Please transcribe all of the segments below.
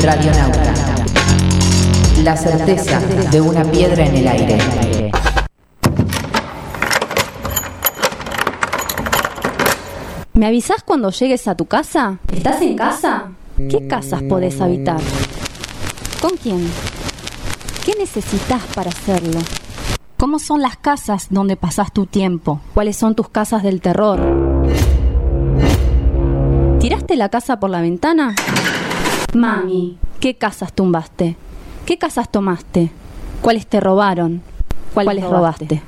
Radionauta. La certeza de una piedra en el aire. ¿Me avisás cuando llegues a tu casa? ¿Estás en casa? ¿Qué casas podés habitar? ¿Con quién? ¿Qué necesitas para hacerlo? ¿Cómo son las casas donde pasás tu tiempo? ¿Cuáles son tus casas del terror? ¿Tiraste la casa por la ventana? Mami, ¿qué casas tumbaste? ¿Qué casas tomaste? ¿Cuáles te robaron? ¿Cuáles robaste?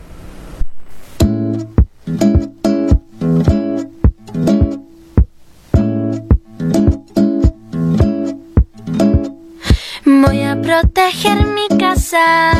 Voy a proteger mi casa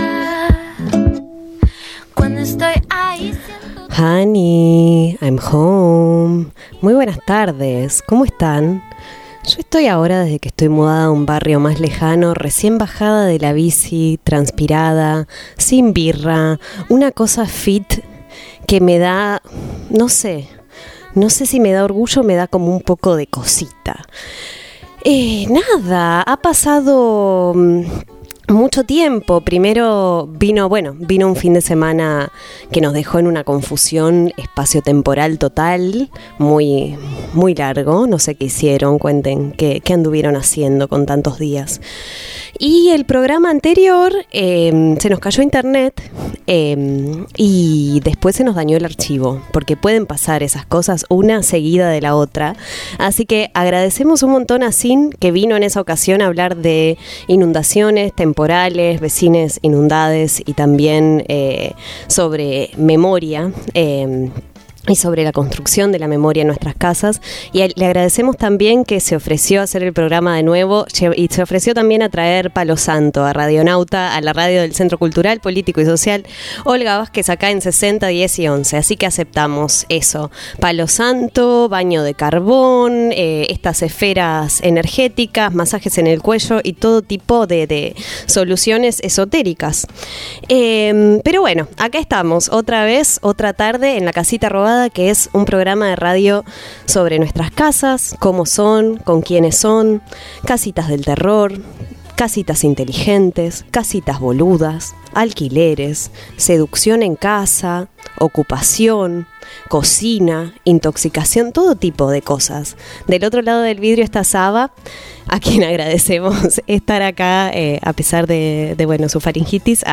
cuando estoy ahí. Honey, I'm home. Muy buenas tardes, ¿cómo están? Yo estoy ahora desde que estoy mudada a un barrio más lejano, recién bajada de la bici, transpirada, sin birra, una cosa fit que me da, no sé si me da orgullo o me da como un poco de cosita. Nada, ha pasado mucho tiempo. Primero vino un fin de semana que nos dejó en una confusión espacio-temporal total, muy, muy largo. No sé qué hicieron, cuenten qué anduvieron haciendo con tantos días. Y el programa anterior se nos cayó internet y después se nos dañó el archivo, porque pueden pasar esas cosas una seguida de la otra. Así que agradecemos un montón a Sin, que vino en esa ocasión a hablar de inundaciones temporales, vecines inundades y también sobre memoria. Y sobre la construcción de la memoria en nuestras casas. Y le agradecemos también que se ofreció a hacer el programa de nuevo y se ofreció también a traer Palo Santo a Radionauta, a la radio del Centro Cultural, Político y Social Olga Vázquez, acá en 60, 10 y 11. Así que aceptamos eso. Palo Santo, baño de carbón, estas esferas energéticas, masajes en el cuello y todo tipo de soluciones esotéricas. Pero bueno, acá estamos otra vez, otra tarde en La Casita Robada, que es un programa de radio sobre nuestras casas, cómo son, con quiénes son, casitas del terror, casitas inteligentes, casitas boludas, alquileres, seducción en casa, ocupación, cocina, intoxicación, todo tipo de cosas. Del otro lado del vidrio está Saba, a quien agradecemos estar acá a pesar de su faringitis.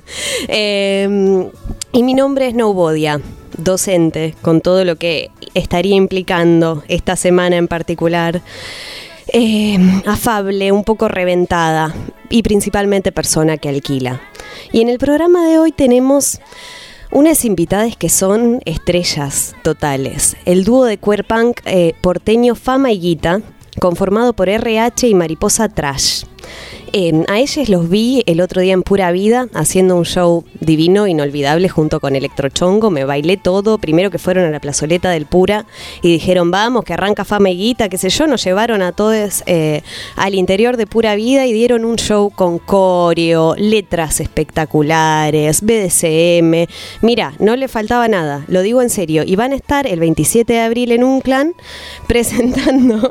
Y mi nombre es Nobodia, docente, con todo lo que estaría implicando esta semana en particular. Afable, un poco reventada y principalmente persona que alquila. Y en el programa de hoy tenemos unas invitadas que son estrellas totales. El dúo de queer punk porteño Fama y Guita, conformado por RH y Mariposa Trash. A ellos los vi el otro día en Pura Vida haciendo un show divino, inolvidable, junto con Electrochongo. Me bailé todo. Primero que fueron a la plazoleta del Pura y dijeron vamos, que arranca Fama y Guita, qué sé yo. Nos llevaron a todos al interior de Pura Vida y dieron un show con coreo, letras espectaculares, BDSM. Mira, no le faltaba nada, lo digo en serio. Y van a estar el 27 de abril en Unclan presentando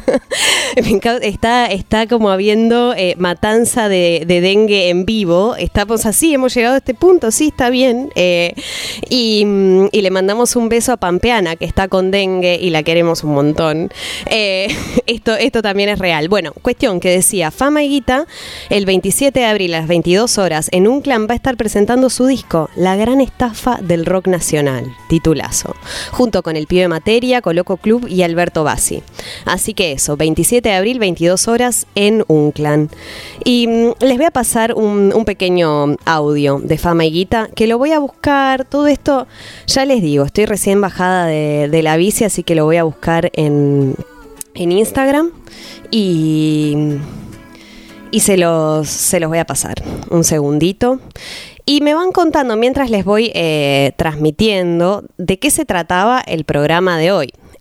está como habiendo matanza de dengue en vivo. Estamos así, hemos llegado a este punto, sí, está bien. Y le mandamos un beso a Pampeana, que está con dengue y la queremos un montón. Esto también es real. Bueno, cuestión que decía, Fama y Guita, el 27 de abril a las 22 horas en Unclan va a estar presentando su disco, La Gran Estafa del Rock Nacional, titulazo, junto con el Pibe Materia, Coloco Club y Alberto Bassi. Así que eso, 27 de abril, 22 horas en Unclan. Y les voy a pasar un pequeño audio de Fama y Guita, que lo voy a buscar. Todo esto, ya les digo, estoy recién bajada de la bici, así que lo voy a buscar en Instagram y se los voy a pasar. Un segundito. Y me van contando mientras les voy transmitiendo de qué se trataba el programa de hoy.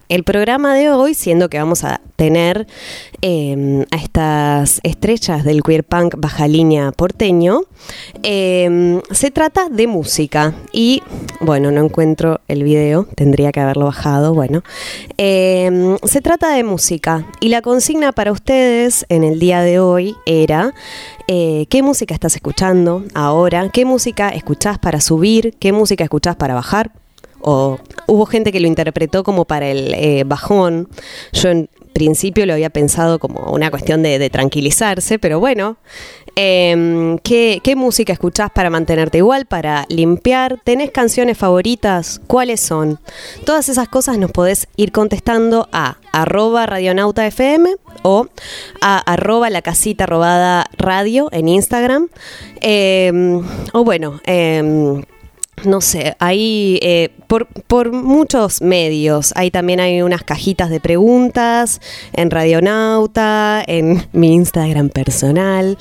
el programa de hoy, siendo que vamos a tener a estas estrellas del queer punk baja línea porteño, se trata de música. Y bueno, no encuentro el video, tendría que haberlo bajado. Bueno, se trata de música y la consigna para ustedes en el día de hoy era ¿qué música estás escuchando ahora? ¿Qué música escuchás para subir? ¿Qué música escuchás para bajar? O hubo gente que lo interpretó como para el bajón. Yo en principio lo había pensado como una cuestión de tranquilizarse, pero bueno, ¿qué música escuchás para mantenerte igual, para limpiar? ¿Tenés canciones favoritas? ¿Cuáles son? Todas esas cosas nos podés ir contestando a @radionautafm o a @lacasita_radio en Instagram, o bueno, no sé, ahí por muchos medios. Ahí también hay unas cajitas de preguntas en Radionauta, en mi Instagram personal,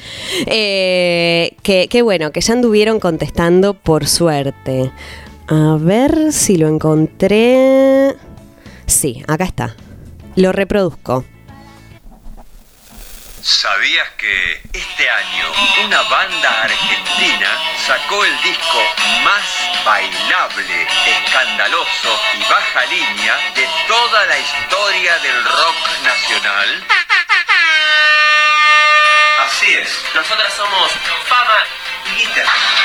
que bueno, que ya anduvieron contestando por suerte. A ver si lo encontré. Sí, acá está. Lo reproduzco. ¿Sabías que este año una banda argentina sacó el disco más bailable, escandaloso y baja línea de toda la historia del rock nacional? Así es, nosotras somos Fama y Guita.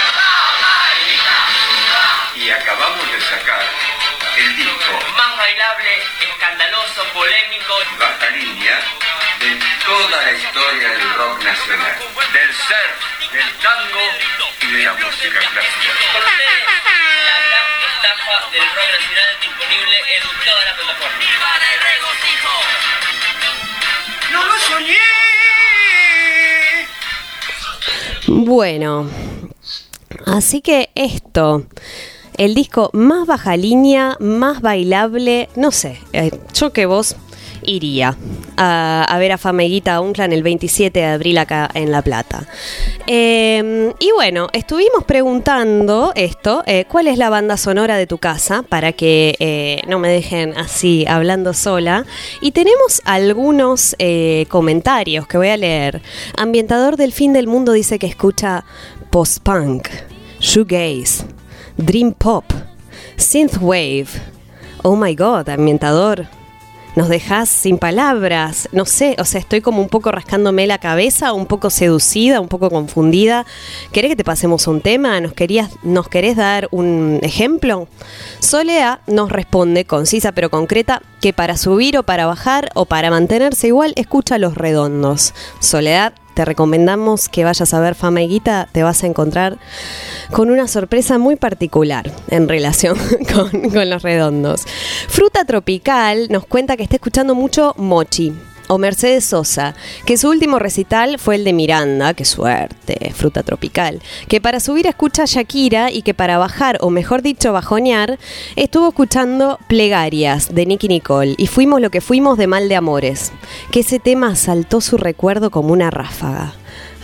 Y acabamos de sacar el disco más bailable, escandaloso, polémico y baja línea de toda la historia del rock nacional, del surf, del tango y de la música clásica. Con ustedes, la gran estafa del rock nacional disponible en toda la plataforma. ¡Para el regocijo! ¡No lo soñé! Bueno, así que esto, el disco más baja línea, más bailable, no sé, yo que vos iría a ver a Fama y Guita Unclan el 27 de abril acá en La Plata. Y bueno, estuvimos preguntando esto, ¿cuál es la banda sonora de tu casa? Para que no me dejen así hablando sola. Y tenemos algunos comentarios que voy a leer. Ambientador del Fin del Mundo dice que escucha post-punk, shoegaze, dream pop, synthwave. Oh my god, ambientador, nos dejás sin palabras, no sé, o sea, estoy como un poco rascándome la cabeza, un poco seducida, un poco confundida. ¿Querés que te pasemos un tema? ¿Nos querés dar un ejemplo? Solea nos responde, concisa pero concreta, que para subir o para bajar o para mantenerse igual, escucha Los Redondos. Soledad, te recomendamos que vayas a ver Fama y Guita, te vas a encontrar con una sorpresa muy particular en relación con Los Redondos. Fruta Tropical nos cuenta que está escuchando mucho Mochi o Mercedes Sosa, que su último recital fue el de Miranda, qué suerte, Fruta Tropical, que para subir escucha Shakira y que para bajar, o mejor dicho bajonear, estuvo escuchando Plegarias de Nicki Nicole y Fuimos lo que fuimos de Mal de Amores, que ese tema asaltó su recuerdo como una ráfaga.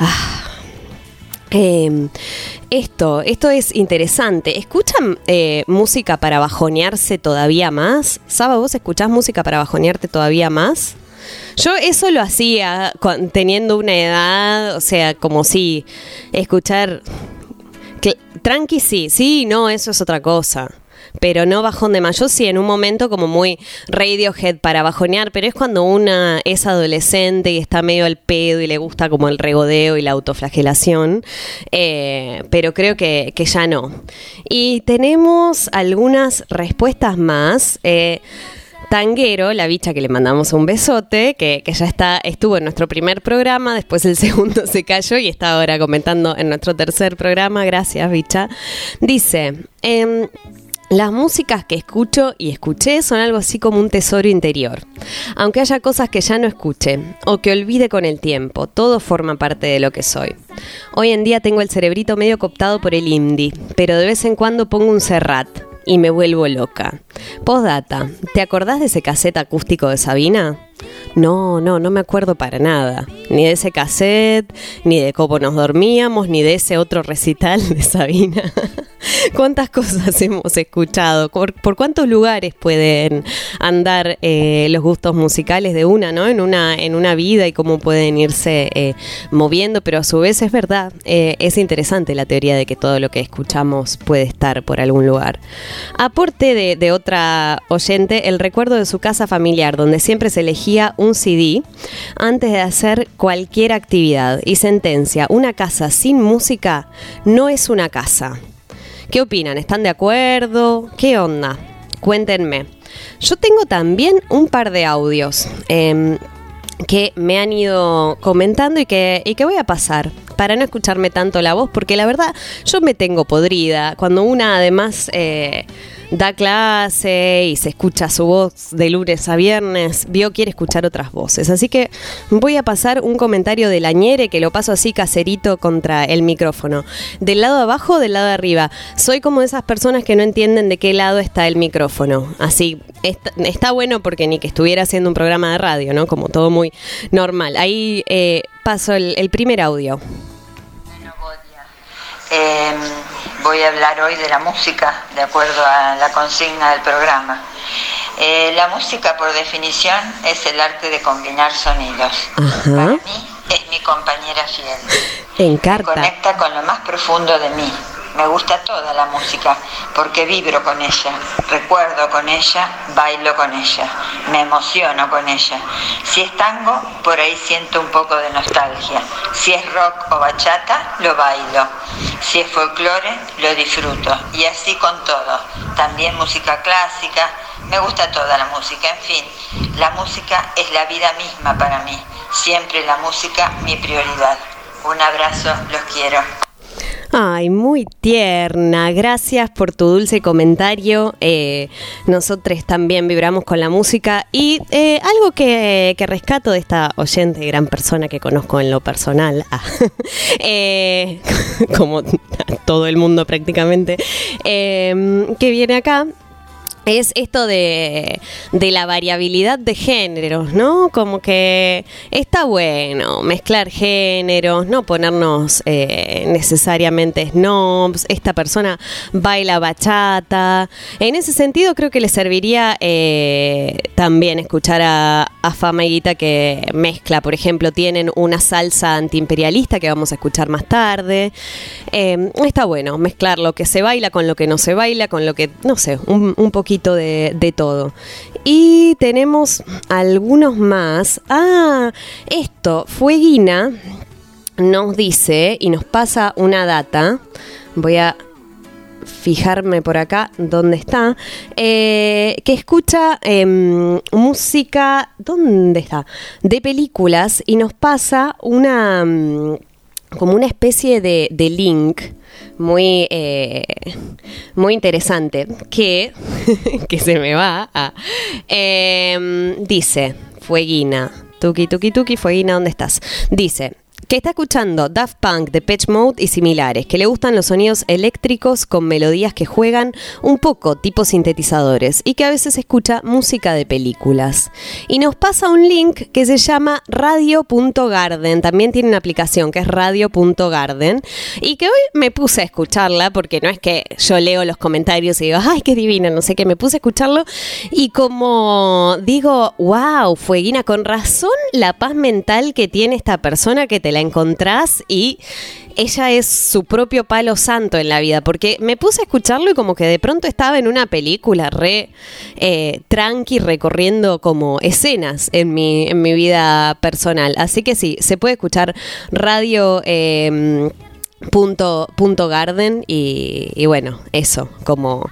Esto es interesante. ¿Escuchan música para bajonearse todavía más? Saba, ¿vos escuchás música para bajonearte todavía más? Yo eso lo hacía teniendo una edad, o sea, como si escuchar tranqui, sí, no, eso es otra cosa. Pero no bajón de más. Yo sí, en un momento como muy Radiohead para bajonear, pero es cuando una es adolescente y está medio al pedo y le gusta como el regodeo y la autoflagelación, pero creo que ya no. Y tenemos algunas respuestas más. Tanguero, la bicha que le mandamos un besote, que ya estuvo en nuestro primer programa, después el segundo se cayó y está ahora comentando en nuestro tercer programa. Gracias, bicha. Dice, las músicas que escucho y escuché son algo así como un tesoro interior. Aunque haya cosas que ya no escuche o que olvide con el tiempo, todo forma parte de lo que soy. Hoy en día tengo el cerebrito medio cooptado por el indie, pero de vez en cuando pongo un Serrat y me vuelvo loca. Postdata, ¿te acordás de ese cassette acústico de Sabina? No me acuerdo para nada. Ni de ese cassette, ni de cómo nos dormíamos, ni de ese otro recital de Sabina. ¿Cuántas cosas hemos escuchado? ¿Por cuántos lugares pueden andar los gustos musicales de una, ¿no? En una vida, y cómo pueden irse moviendo, pero a su vez es verdad, es interesante la teoría de que todo lo que escuchamos puede estar por algún lugar. Aporte de otra oyente, el recuerdo de su casa familiar, donde siempre se elegía un CD antes de hacer cualquier actividad. Y sentencia: una casa sin música no es una casa. ¿Qué opinan? ¿Están de acuerdo? ¿Qué onda? Cuéntenme. Yo tengo también un par de audios que me han ido comentando y que voy a pasar para no escucharme tanto la voz, porque la verdad yo me tengo podrida. Cuando una además da clase y se escucha su voz de lunes a viernes, quiere escuchar otras voces. Así que voy a pasar un comentario de la ñere, que lo paso así caserito contra el micrófono. ¿Del lado de abajo o del lado de arriba? Soy como de esas personas que no entienden de qué lado está el micrófono. Así, está bueno porque ni que estuviera haciendo un programa de radio, ¿no? Como todo muy normal. Ahí paso el primer audio. Voy a hablar hoy de la música, de acuerdo a la consigna del programa. La música, por definición, es el arte de combinar sonidos. Ajá. Para mí, es mi compañera fiel. Encarta. Me conecta con lo más profundo de mí. Me gusta toda la música porque vibro con ella, recuerdo con ella, bailo con ella, me emociono con ella. Si es tango, por ahí siento un poco de nostalgia. Si es rock o bachata, lo bailo. Si es folclore, lo disfruto. Y así con todo. También música clásica. Me gusta toda la música. En fin, la música es la vida misma para mí. Siempre la música, mi prioridad. Un abrazo, los quiero. Ay, muy tierna. Gracias por tu dulce comentario. Nosotros también vibramos con la música. Y algo que rescato de esta oyente, gran persona que conozco en lo personal, como todo el mundo prácticamente, que viene acá, es esto de la variabilidad de géneros, ¿no? Como que está bueno mezclar géneros, no ponernos necesariamente snobs. Esta persona baila bachata. En ese sentido creo que le serviría también escuchar a Fama y Guita, que mezcla, por ejemplo, tienen una salsa antiimperialista que vamos a escuchar más tarde. Está bueno mezclar lo que se baila con lo que no se baila, con lo que, no sé, un poquito de todo. Y tenemos algunos más. Esto, Fueguina nos dice y nos pasa una data. Voy a fijarme por acá dónde está, que escucha música, ¿dónde está? De películas, y nos pasa una como una especie de link muy interesante que se me va a dice Fueguina, tuki tuki tuki, Fueguina, ¿dónde estás? Dice que está escuchando Daft Punk, Depeche Mode y similares, que le gustan los sonidos eléctricos con melodías que juegan un poco tipo sintetizadores, y que a veces escucha música de películas. Y nos pasa un link que se llama radio.garden, también tiene una aplicación que es radio.garden, y que hoy me puse a escucharla, porque no es que yo leo los comentarios y digo, ay, qué divina, no sé qué, me puse a escucharlo, y como digo, wow, Fueguina, con razón la paz mental que tiene esta persona, que te la encontrás y ella es su propio palo santo en la vida, porque me puse a escucharlo y como que de pronto estaba en una película re tranqui, recorriendo como escenas en mi vida personal. Así que sí, se puede escuchar radio punto garden y bueno, eso, como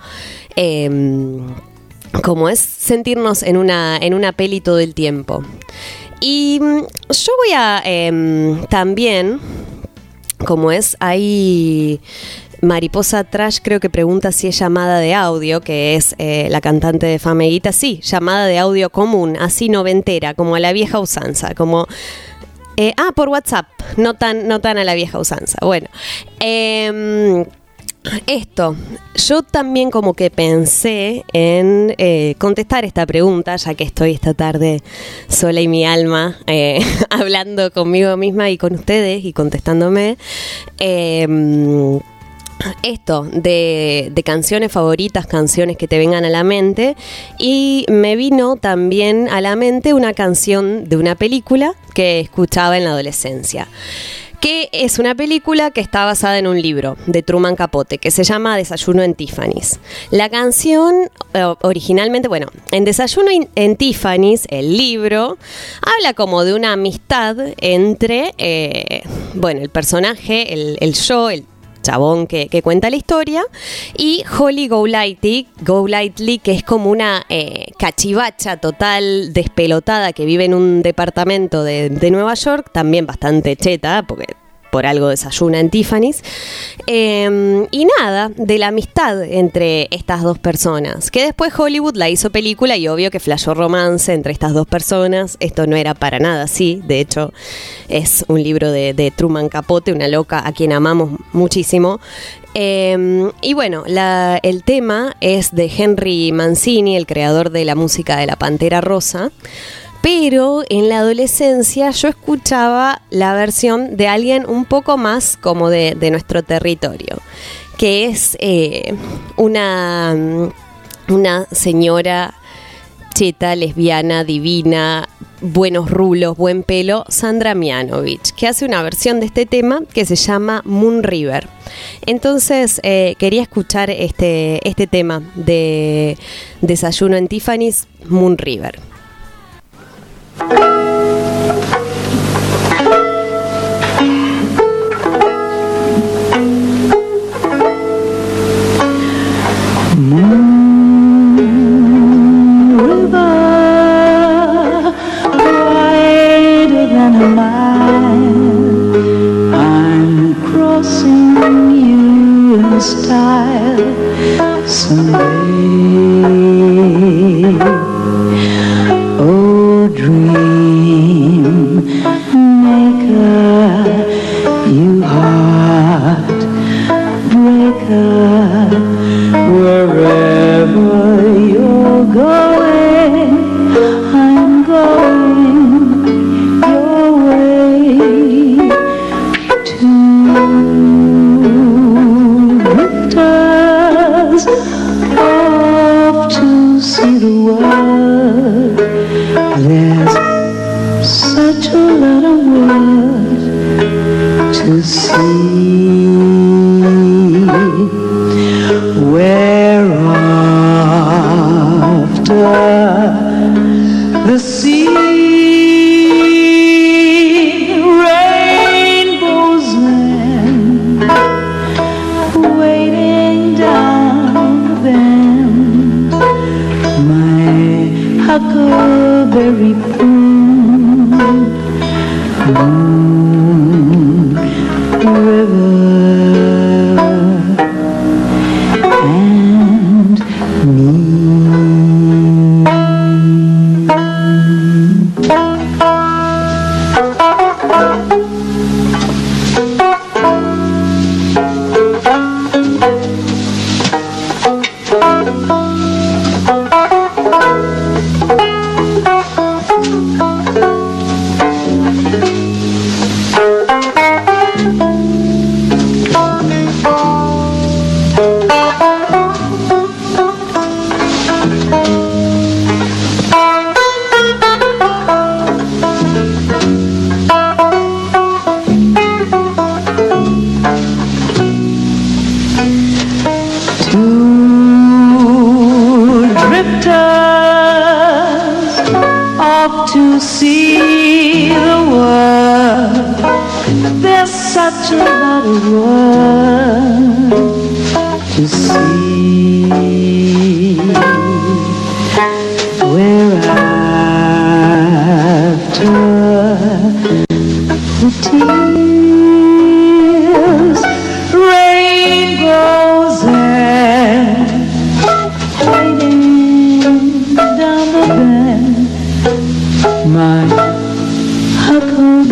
es sentirnos en una peli todo el tiempo. Y yo voy a también, como es ahí, Mariposa Trash creo que pregunta si es llamada de audio, que es la cantante de Fama y Guita. Sí, llamada de audio común, así noventera, como a la vieja usanza, como por WhatsApp, no tan a la vieja usanza. Bueno, esto, yo también como que pensé en contestar esta pregunta, ya que estoy esta tarde sola y mi alma hablando conmigo misma y con ustedes y contestándome. Esto de canciones favoritas, canciones que te vengan a la mente, y me vino también a la mente una canción de una película que escuchaba en la adolescencia, que es una película que está basada en un libro de Truman Capote que se llama Desayuno en Tiffany's. La canción originalmente, bueno, en Desayuno en Tiffany's, el libro, habla como de una amistad entre, el personaje, el chabón que cuenta la historia, y Holly Golightly, que es como una cachivacha total despelotada que vive en un departamento de Nueva York, también bastante cheta, porque por algo desayuna en Tiffany's, y nada, de la amistad entre estas dos personas, que después Hollywood la hizo película y obvio que flashó romance entre estas dos personas. Esto no era para nada así, de hecho es un libro de Truman Capote, una loca a quien amamos muchísimo. Y bueno, el tema es de Henry Mancini, el creador de la música de La Pantera Rosa. Pero en la adolescencia yo escuchaba la versión de alguien un poco más como de nuestro territorio, que es una señora cheta, lesbiana, divina, buenos rulos, buen pelo, Sandra Mianovich, que hace una versión de este tema que se llama Moon River. Entonces quería escuchar este tema de Desayuno en Tiffany's, Moon River.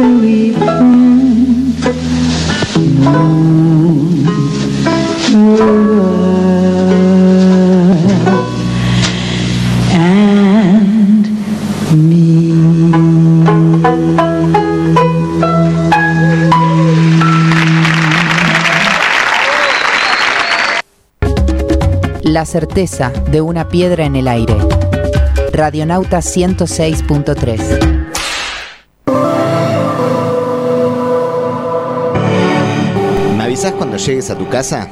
Moon La certeza de una piedra en el aire. Radionauta 106.3. ¿Me avisás cuando llegues a tu casa?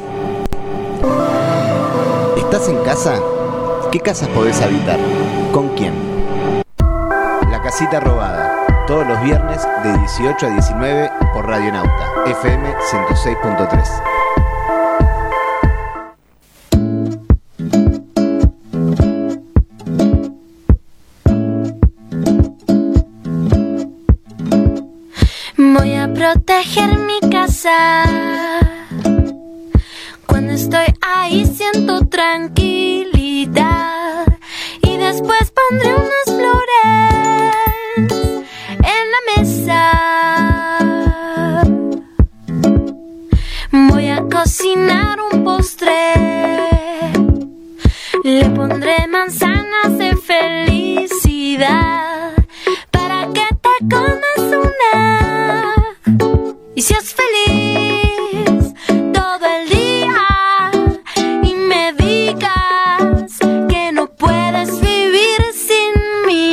¿Estás en casa? ¿Qué casas podés habitar? ¿Con quién? La casita robada. Todos los viernes de 18 a 19 por Radionauta, FM 106.3. Voy a proteger mi casa. Cuando estoy ahí siento tranquilidad. Y después pondré unas flores en la mesa. Voy a cocinar un postre. Le pondré manzanas de felicidad para que te comas una y seas feliz todo el día y me digas que no puedes vivir sin mí.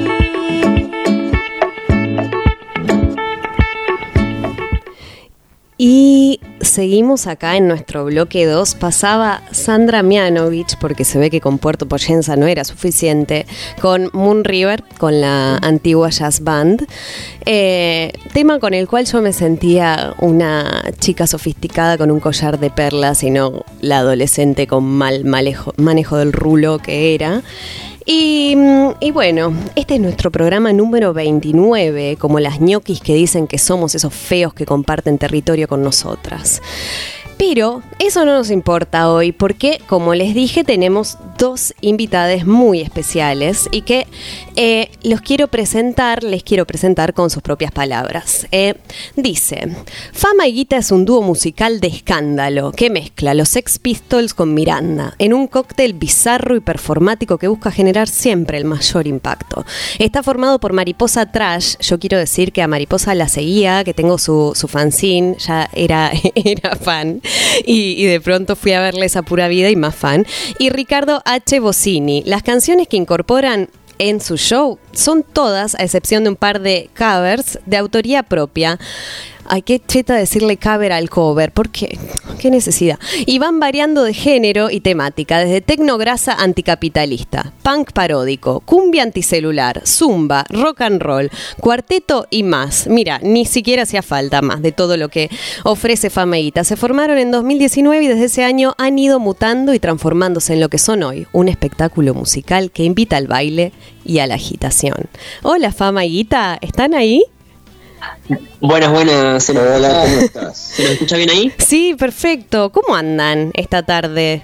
Y seguimos acá en nuestro bloque 2. Pasaba Sandra Mianovich, porque se ve que con Puerto Poyenza no era suficiente, con Moon River, con la antigua jazz band, tema con el cual yo me sentía una chica sofisticada con un collar de perlas y no la adolescente con mal manejo del rulo que era. Y bueno, este es nuestro programa número 29, como las ñoquis que dicen que somos esos feos que comparten territorio con nosotras. Pero eso no nos importa hoy porque, como les dije, tenemos dos invitadas muy especiales y que les quiero presentar con sus propias palabras. Dice: Fama y Guita es un dúo musical de escándalo que mezcla los Sex Pistols con Miranda en un cóctel bizarro y performático que busca generar siempre el mayor impacto. Está formado por Mariposa Trash. Yo quiero decir que a Mariposa la seguía, que tengo su fanzine, ya era fan. Y de pronto fui a verles a pura vida y más fan. Y Ricardo H. Bossini. Las canciones que incorporan en su show son todas, a excepción de un par de covers, de autoría propia. Ay, qué cheta decirle cover al cover, ¿por qué? ¿Qué necesidad? Y van variando de género y temática, desde tecnograsa anticapitalista, punk paródico, cumbia anticelular, zumba, rock and roll, cuarteto y más. Mira, ni siquiera hacía falta más de todo lo que ofrece Fama y Guita. Se formaron en 2019 y desde ese año han ido mutando y transformándose en lo que son hoy, un espectáculo musical que invita al baile y a la agitación. Hola Fama y Guita, ¿están ahí? Buenas, hola, ¿cómo estás? ¿Se me escucha bien ahí? Sí, perfecto. ¿Cómo andan esta tarde?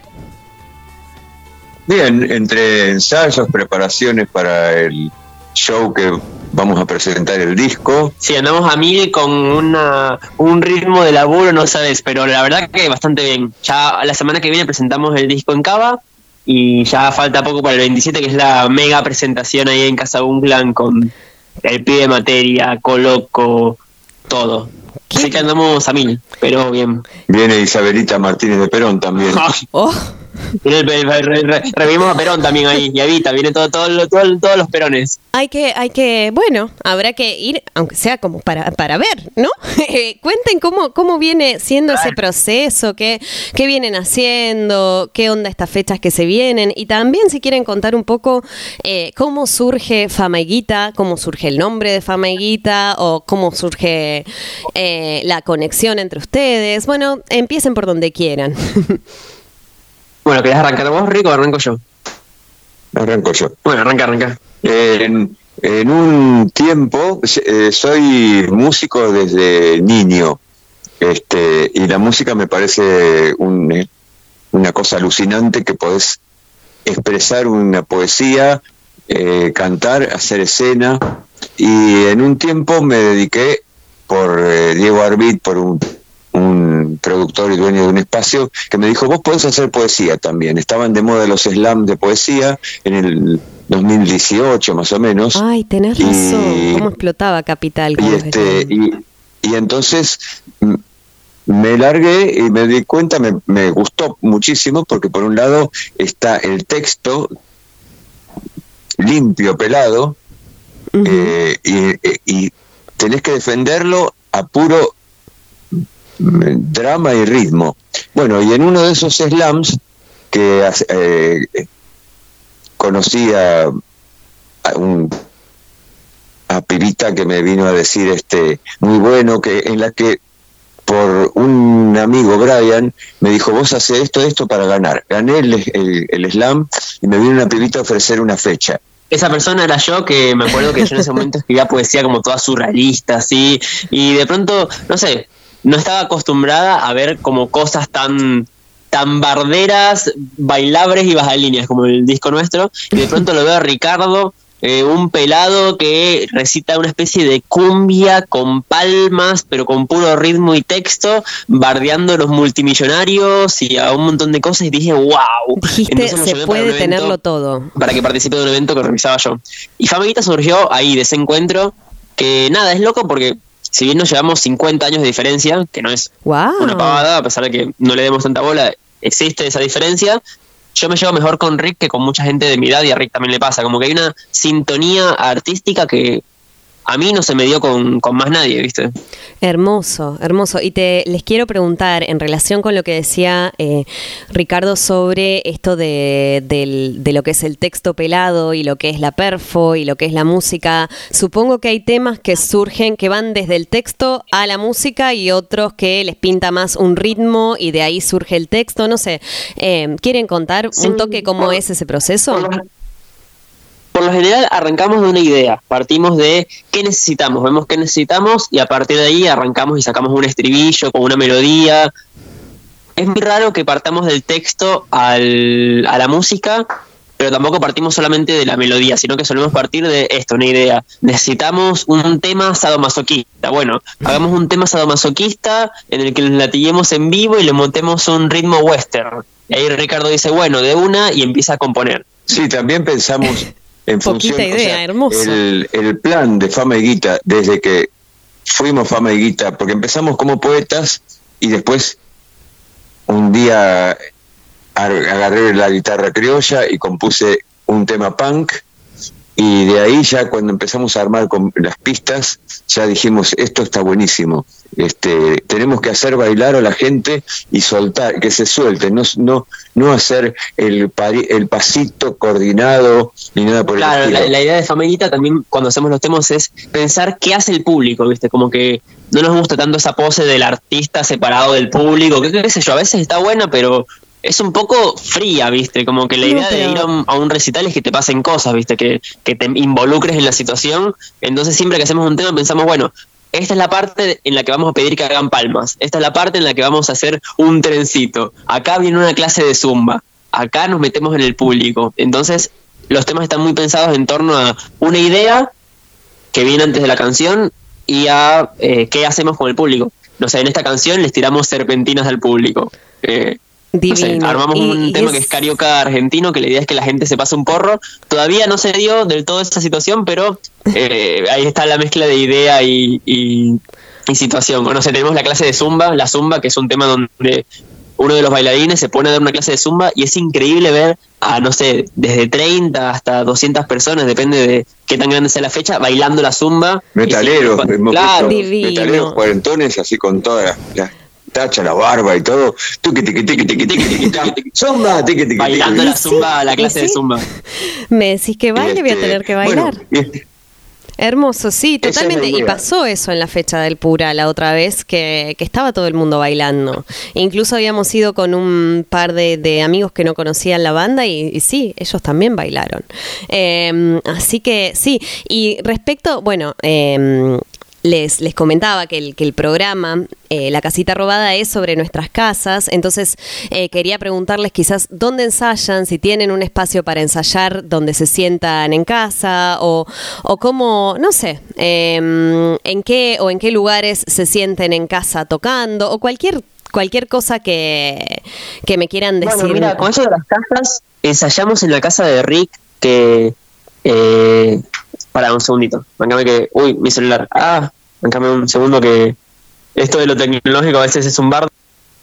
Bien, entre ensayos, preparaciones para el show que vamos a presentar, el disco. Sí, andamos a mil con un ritmo de laburo, no sabes, pero la verdad que bastante bien. Ya la semana que viene presentamos el disco en Cava y ya falta poco para el 27, que es la mega presentación ahí en Casa Bunglan con el pibe de materia, Coloco, todo. Así que andamos a mil, pero bien. Viene Isabelita Martínez de Perón también. Revivimos a Perón también ahí, y a Vita, vienen todos los Perones. Hay que, bueno, habrá que ir, aunque sea como para ver, ¿no? Cuenten cómo viene siendo ese proceso, qué vienen haciendo, qué onda estas fechas que se vienen, y también si quieren contar un poco cómo surge Fama y Guita, cómo surge el nombre de Fama y Guita, o cómo surge la conexión entre ustedes. Bueno, empiecen por donde quieran. Bueno, ¿querés arrancar vos, Rico, o arranco yo? Arranco yo. Bueno, arranca. En un tiempo soy músico desde niño, y la música me parece una cosa alucinante, que podés expresar una poesía, cantar, hacer escena, y en un tiempo me dediqué por Diego Arbit, por un productor y dueño de un espacio, que me dijo: vos podés hacer poesía también. Estaban de moda los slams de poesía en el 2018 más o menos. Ay, tenés razón, cómo explotaba Capital. Y entonces me largué y me di cuenta, me gustó muchísimo, porque por un lado está el texto limpio, pelado, y tenés que defenderlo a puro drama y ritmo. Bueno, y en uno de esos slams que conocí a pibita que me vino a decir muy bueno, que en la que por un amigo, Brian, me dijo, vos hacés esto para ganar. Gané el slam y me vino una pibita a ofrecer una fecha. Esa persona era yo, que me acuerdo que yo en ese momento escribía poesía como toda surrealista, así, y de pronto, no sé, no estaba acostumbrada a ver como cosas tan barderas, bailables y bajas líneas como el disco nuestro, y de pronto lo veo a Ricardo, un pelado que recita una especie de cumbia con palmas, pero con puro ritmo y texto, bardeando a los multimillonarios y a un montón de cosas, y dije, wow. Dijiste, se puede tenerlo todo. Para que participe de un evento que organizaba yo. Y Famiguita surgió ahí, de ese encuentro, que nada, es loco porque si bien nos llevamos 50 años de diferencia, que no es una pavada, a pesar de que no le demos tanta bola, existe esa diferencia. Yo me llevo mejor con Rick que con mucha gente de mi edad, y a Rick también le pasa, como que hay una sintonía artística que a mí no se me dio con más nadie, ¿viste? Hermoso, hermoso. Y les quiero preguntar, en relación con lo que decía Ricardo sobre esto de lo que es el texto pelado y lo que es la perfo y lo que es la música, supongo que hay temas que surgen, que van desde el texto a la música, y otros que les pinta más un ritmo y de ahí surge el texto, no sé. ¿Quieren contar un toque cómo es ese proceso? Por lo general arrancamos de una idea, partimos de qué necesitamos, vemos qué necesitamos y a partir de ahí arrancamos y sacamos un estribillo con una melodía. Es muy raro que partamos del texto a la música, pero tampoco partimos solamente de la melodía, sino que solemos partir de esto, una idea. Necesitamos un tema sadomasoquista. Bueno, hagamos un tema sadomasoquista en el que nos latiguemos en vivo y le montemos un ritmo western. Y ahí Ricardo dice, bueno, de una, y empieza a componer. Sí, también pensamos en función, poquita idea, hermoso. El plan de Fama y Guita, desde que fuimos Fama y Guita, porque empezamos como poetas y después un día agarré la guitarra criolla y compuse un tema punk, y de ahí ya cuando empezamos a armar con las pistas ya dijimos, esto está buenísimo, tenemos que hacer bailar a la gente y soltar, que se suelte, no hacer el pasito coordinado ni nada por el estilo. Claro, la idea de Famiguita también cuando hacemos los temas es pensar qué hace el público, ¿viste? Como que no nos gusta tanto esa pose del artista separado del público, qué sé yo, a veces está buena, pero es un poco fría, ¿viste? Como que la idea de ir a un recital es que te pasen cosas, ¿viste? Que te involucres en la situación. Entonces siempre que hacemos un tema pensamos, bueno, esta es la parte en la que vamos a pedir que hagan palmas, esta es la parte en la que vamos a hacer un trencito, acá viene una clase de zumba, acá nos metemos en el público. Entonces los temas están muy pensados en torno a una idea que viene antes de la canción y a qué hacemos con el público. No sé, en esta canción les tiramos serpentinas al público. No sé, armamos un tema que es carioca argentino, que la idea es que la gente se pase un porro. Todavía no se dio del todo esa situación, pero ahí está la mezcla de idea y situación. No sé, tenemos la clase de zumba, la zumba, que es un tema donde uno de los bailarines se pone a dar una clase de zumba y es increíble ver a, no sé, desde 30 hasta 200 personas, depende de qué tan grande sea la fecha, bailando la zumba. Metaleros, claro, metaleros cuarentones, así con todas las tacha, la barba y todo, zumba, bailando la zumba, la clase de zumba. Me decís que baile, voy a tener que bailar. Bueno, hermoso, sí, totalmente. Y pasó eso en la fecha del Pura la otra vez, que estaba todo el mundo bailando. Incluso habíamos ido con un par de amigos que no conocían la banda y sí, ellos también bailaron. Así que sí. Y respecto, bueno, les comentaba que el programa La Casita Robada es sobre nuestras casas, entonces quería preguntarles quizás dónde ensayan, si tienen un espacio para ensayar donde se sientan en casa o cómo, no sé, en qué lugares se sienten en casa tocando o cualquier cosa que me quieran decir. Bueno, mira, con eso de las casas, ensayamos en la casa de Rick, que para un segundito, bancame que, mi celular, bancame un segundo que esto de lo tecnológico a veces es un bardo.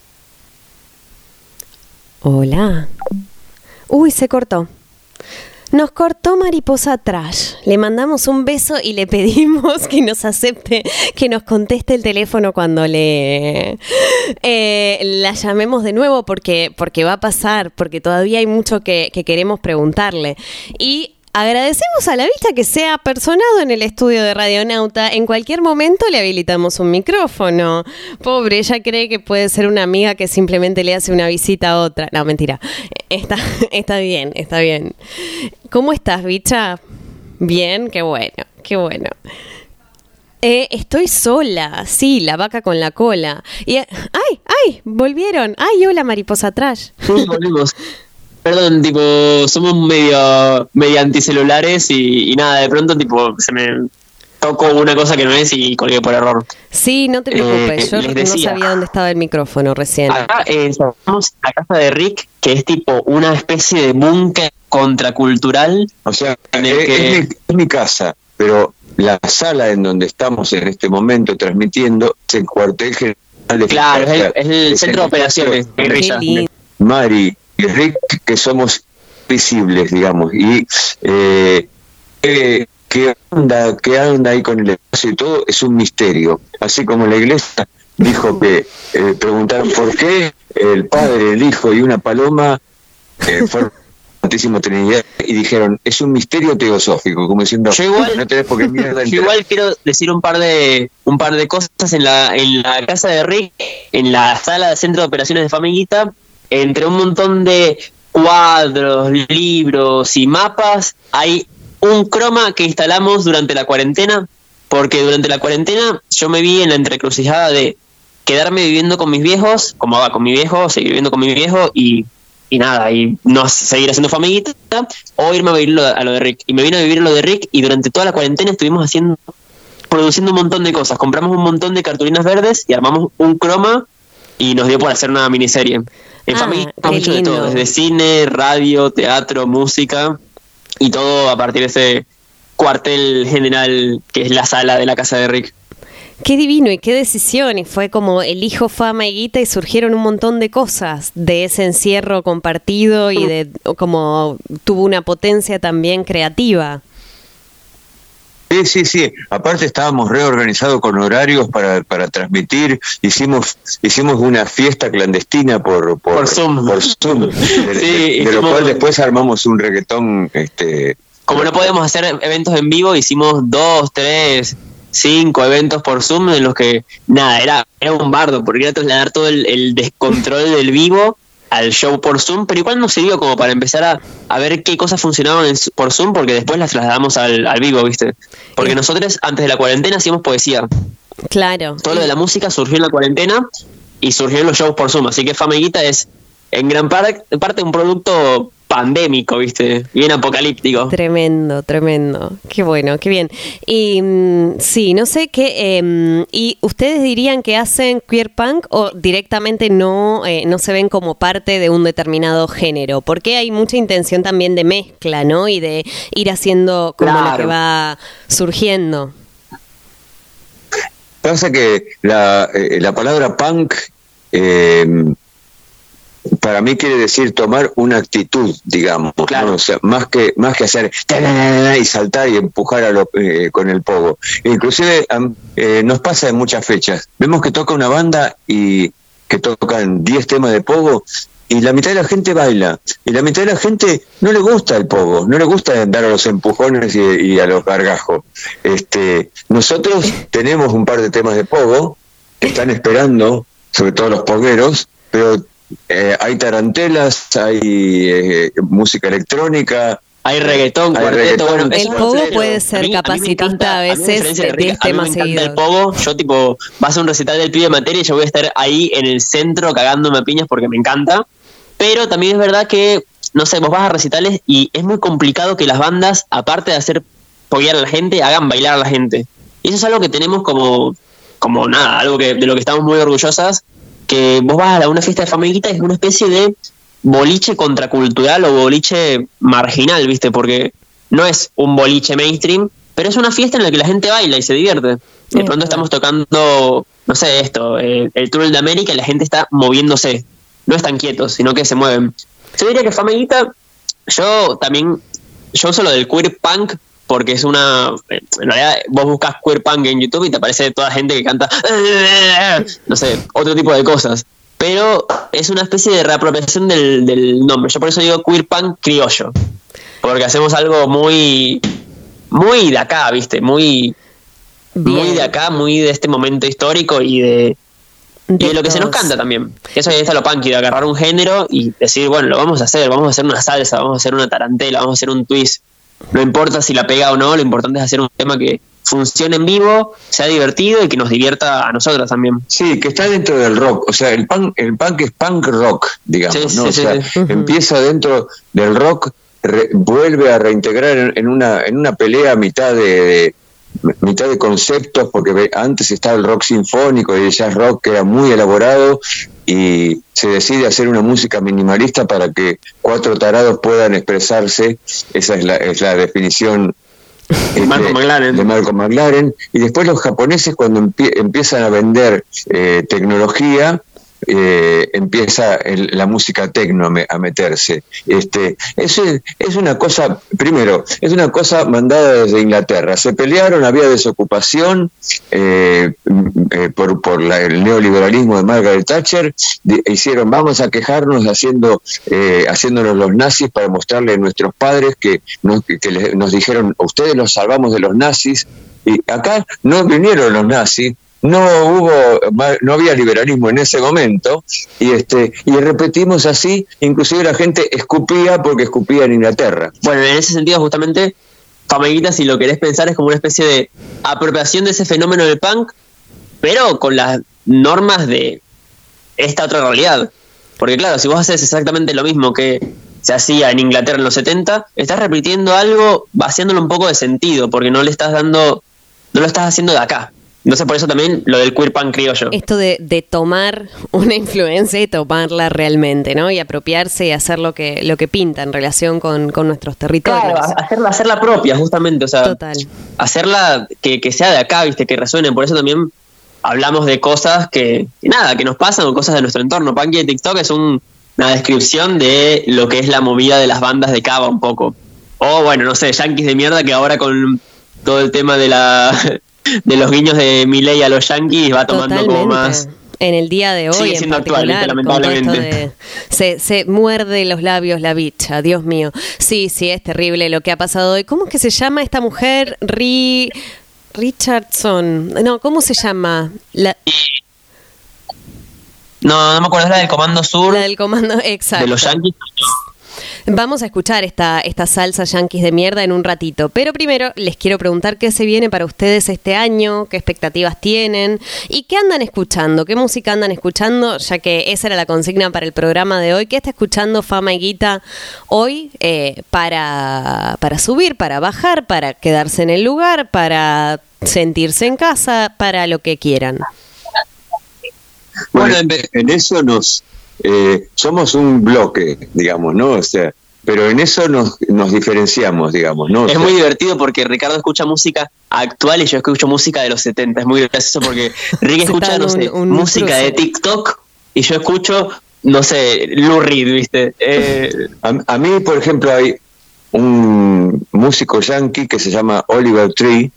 Hola. Uy, se cortó. Nos cortó Mariposa Trash. Le mandamos un beso y le pedimos que nos acepte, que nos conteste el teléfono cuando la llamemos de nuevo porque va a pasar, porque todavía hay mucho que queremos preguntarle. Y agradecemos a la vista que se ha personado en el estudio de Radionauta. En cualquier momento le habilitamos un micrófono. Pobre, ella cree que puede ser una amiga que simplemente le hace una visita a otra. No, mentira. Está bien, está bien. ¿Cómo estás, bicha? Bien, qué bueno, qué bueno. Estoy sola, sí, la vaca con la cola. Y, ¡ay! Volvieron. ¡Ay, hola, Mariposa Trash! Sí, volvimos. Perdón, tipo, somos medio anticelulares y nada, de pronto, tipo, se me tocó una cosa que no es y colgué por error. Sí, no te preocupes, yo no sabía dónde estaba el micrófono recién. Acá estamos en la casa de Rick, que es tipo una especie de búnker contracultural. O sea, es mi casa, pero la sala en donde estamos en este momento transmitiendo es el cuartel general de... Claro, es el centro de operaciones. Mari y Rick, que somos visibles, digamos, y qué anda ahí con el espacio y todo es un misterio. Así como la iglesia dijo que preguntaron por qué el Padre, el Hijo y una paloma fueron Santísimo Trinidad y dijeron es un misterio teosófico, como diciendo yo igual, no tenés por qué mierda. Yo igual quiero decir un par de cosas en la casa de Rick, en la sala de centro de operaciones de Famiguita. Entre un montón de cuadros, libros y mapas, hay un croma que instalamos durante la cuarentena, porque durante la cuarentena yo me vi en la entrecrucijada de quedarme viviendo con mis viejos, como va con mi viejo, seguir viviendo con mi viejo y nada, y no seguir haciendo Famiguita, o irme a vivir a lo de Rick. Y me vine a vivir a lo de Rick y durante toda la cuarentena estuvimos produciendo un montón de cosas. Compramos un montón de cartulinas verdes y armamos un croma y nos dio por hacer una miniserie. En Famiguita hemos hecho de todo, desde cine, radio, teatro, música y todo a partir de ese cuartel general que es la sala de la casa de Rick. Qué divino y qué decisión, y fue como el hijo fama y guita y surgieron un montón de cosas de ese encierro compartido y de como tuvo una potencia también creativa. Sí. Aparte estábamos reorganizados con horarios para transmitir. Hicimos una fiesta clandestina por Zoom. De lo cual después armamos un reggaetón. Como no podíamos hacer eventos en vivo, hicimos 2, 3, 5 eventos por Zoom en los que nada, era un bardo, porque era trasladar todo el descontrol del vivo al show por Zoom, pero igual nos sirvió como para empezar a ver qué cosas funcionaban por Zoom, porque después las trasladamos al vivo, ¿viste? Porque nosotros antes de la cuarentena hacíamos poesía. Claro. Todo lo de la música surgió en la cuarentena y surgieron los shows por Zoom, así que Famiguita es en gran parte un producto pandémico, ¿viste? Bien apocalíptico. Tremendo. Qué bueno, qué bien. Y sí, no sé qué... ¿y ustedes dirían que hacen queer punk o directamente no se ven como parte de un determinado género? Porque hay mucha intención también de mezcla, ¿no? Y de ir haciendo como claro, lo que va surgiendo. Pasa que la palabra punk... para mí quiere decir tomar una actitud, digamos, claro, ¿no? O sea, más que hacer y saltar y empujar con el pogo. Inclusive nos pasa en muchas fechas. Vemos que toca una banda y que tocan 10 temas de pogo y la mitad de la gente baila y la mitad de la gente no le gusta el pogo, no le gusta dar a los empujones y a los gargajos. Nosotros tenemos un par de temas de pogo que están esperando, sobre todo los pogueros, pero hay tarantelas, hay música electrónica, hay reggaetón, cuarteto. Bueno, el pogo puede ser capacitista a veces de 10 temas seguidos. El pogo, yo tipo, vas a un recital del Pibe Materia y yo voy a estar ahí en el centro cagándome a piñas porque me encanta. Pero también es verdad que, no sé, vos vas a recitales y es muy complicado que las bandas, aparte de hacer poguear a la gente, hagan bailar a la gente. Y eso es algo que tenemos como nada, algo de lo que estamos muy orgullosas. Que vos vas a una fiesta de Famiguita y es una especie de boliche contracultural o boliche marginal, ¿viste? Porque no es un boliche mainstream, pero es una fiesta en la que la gente baila y se divierte. De pronto estamos tocando no sé, el túnel de América, y la gente está moviéndose, no están quietos, sino que se mueven. Yo diría que Fama y Guita, yo uso lo del queer punk, porque es en realidad vos buscas queer punk en YouTube y te aparece toda gente que canta, no sé, otro tipo de cosas, pero es una especie de reapropiación del nombre. Yo por eso digo queer punk criollo, porque hacemos algo muy de acá, ¿viste? Muy de acá, muy de este momento histórico y de lo que se nos canta también. Eso ahí está lo punky, de agarrar un género y decir, bueno, lo vamos a hacer una salsa, vamos a hacer una tarantela, vamos a hacer un twist. No importa si la pega o no, lo importante es hacer un tema que funcione en vivo, sea divertido y que nos divierta a nosotros también. Sí, que está dentro del rock, o sea, el punk es punk rock, digamos, ¿no? Empieza dentro del rock, vuelve a reintegrar en una pelea a mitad de conceptos, porque antes estaba el rock sinfónico y el jazz rock, que era muy elaborado, y se decide hacer una música minimalista para que 4 tarados puedan expresarse. Esa es la definición de Malcolm McLaren. Y después los japoneses, cuando empiezan a vender tecnología, empieza la música techno a meterse. Eso es una cosa, primero, es una cosa mandada desde Inglaterra. Se pelearon, había desocupación por el neoliberalismo de Margaret Thatcher. Hicieron, vamos a quejarnos haciéndonos los nazis para mostrarle a nuestros padres que nos dijeron, ustedes los salvamos de los nazis. Y acá no vinieron los nazis. No había liberalismo en ese momento, y repetimos así, inclusive la gente escupía porque escupía en Inglaterra. Bueno, en ese sentido justamente Fama y Guita, si lo querés pensar, es como una especie de apropiación de ese fenómeno del punk, pero con las normas de esta otra realidad. Porque claro, si vos haces exactamente lo mismo que se hacía en Inglaterra en los 70, estás repitiendo algo vaciándolo un poco de sentido, porque no lo estás haciendo de acá. Entonces por eso también lo del queer punk criollo. Esto de tomar una influencia y tomarla realmente, ¿no? Y apropiarse y hacer lo que pinta en relación con nuestros territorios. Claro, hacerla propia, justamente. O sea, total. Hacerla que sea de acá, ¿viste? Que resuene. Por eso también hablamos de cosas que nos pasan, o cosas de nuestro entorno. Punky de TikTok es una descripción de lo que es la movida de las bandas de Cava un poco. O bueno, no sé, yankees de mierda, que ahora con todo el tema de los guiños de Milei a los yankees va tomando como más. En el día de hoy, en particular, lamentablemente. Se muerde los labios la bicha, Dios mío. Sí, es terrible lo que ha pasado hoy. ¿Cómo es que se llama esta mujer? Richardson. No, ¿cómo se llama? No me acuerdo, es la del Comando Sur. La del Comando, exacto. De los yankees. Vamos a escuchar esta salsa yanquis de mierda en un ratito, pero primero les quiero preguntar qué se viene para ustedes este año, qué expectativas tienen y qué andan escuchando, qué música andan escuchando, ya que esa era la consigna para el programa de hoy. ¿Qué está escuchando Fama y Guita hoy para subir, para bajar, para quedarse en el lugar, para sentirse en casa, para lo que quieran? Bueno, en eso somos un bloque, digamos, ¿no? O sea, pero en eso nos diferenciamos, digamos, ¿no? Es muy divertido porque Ricardo escucha música actual y yo escucho música de los 70. Es muy gracioso porque Rick escucha, no sé, música de TikTok y yo escucho, no sé, Lou Reed, ¿viste? A mí, por ejemplo, hay un músico yankee que se llama Oliver Tree,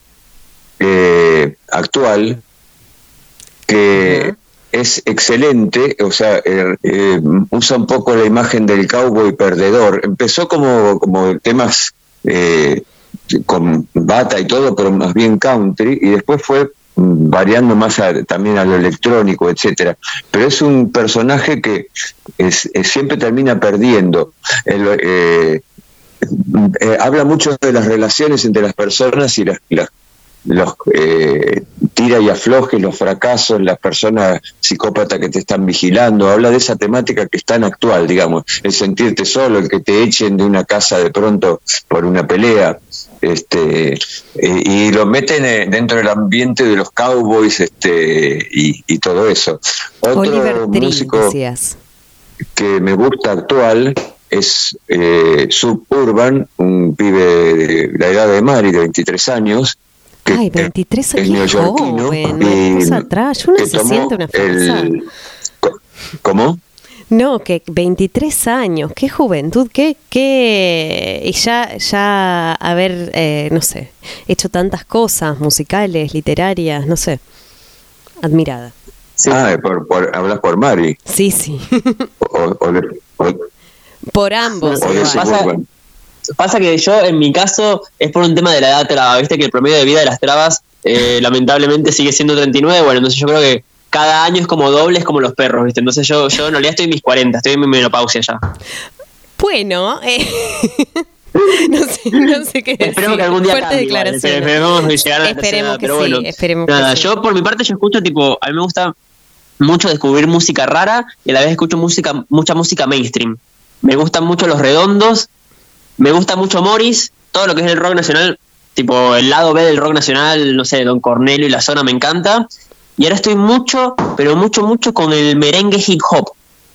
actual, que es excelente, o sea, usa un poco la imagen del cowboy perdedor. Empezó como temas con bata y todo, pero más bien country, y después fue variando más también a lo electrónico, etcétera. Pero es un personaje que siempre termina perdiendo. Habla mucho de las relaciones entre las personas y los tira y aflojes, los fracasos, las personas psicópatas que te están vigilando. Habla de esa temática que es tan actual, digamos, el sentirte solo, el que te echen de una casa de pronto por una pelea, y lo meten dentro del ambiente de los cowboys, y todo eso. Otro Oliver músico decías que me gusta actual es Suburban, un pibe de la edad de Mari, de 23 años, Ay, 23 es años, neoyorquino, joven, una cosa atrás, uno se siente una fuerza. ¿Cómo? No, que 23 años, qué juventud, y ya haber, no sé, hecho tantas cosas musicales, literarias, no sé, admirada. Sí. Hablas por Mari. Sí. o por ambos. Pasa que yo, en mi caso, es por un tema de la edad traba. Viste que el promedio de vida de las trabas, lamentablemente, sigue siendo 39. Bueno, entonces yo creo que cada año es como doble, es como los perros, ¿viste? Entonces yo en realidad estoy en mis 40, estoy en mi menopausia ya. Bueno, no sé qué decir. Esperemos que algún día Fuerte cambie, declaración. Esperemos llegar a la tercera edad, pero bueno. Esperemos nada, que sí. yo por mi parte yo escucho a mí me gusta mucho descubrir música rara y a la vez escucho mucha música mainstream. Me gustan mucho Los Redondos, me gusta mucho Morris, todo lo que es el rock nacional, tipo el lado B del rock nacional, no sé, Don Cornelio y La Zona me encanta. Y ahora estoy mucho con el merengue hip hop.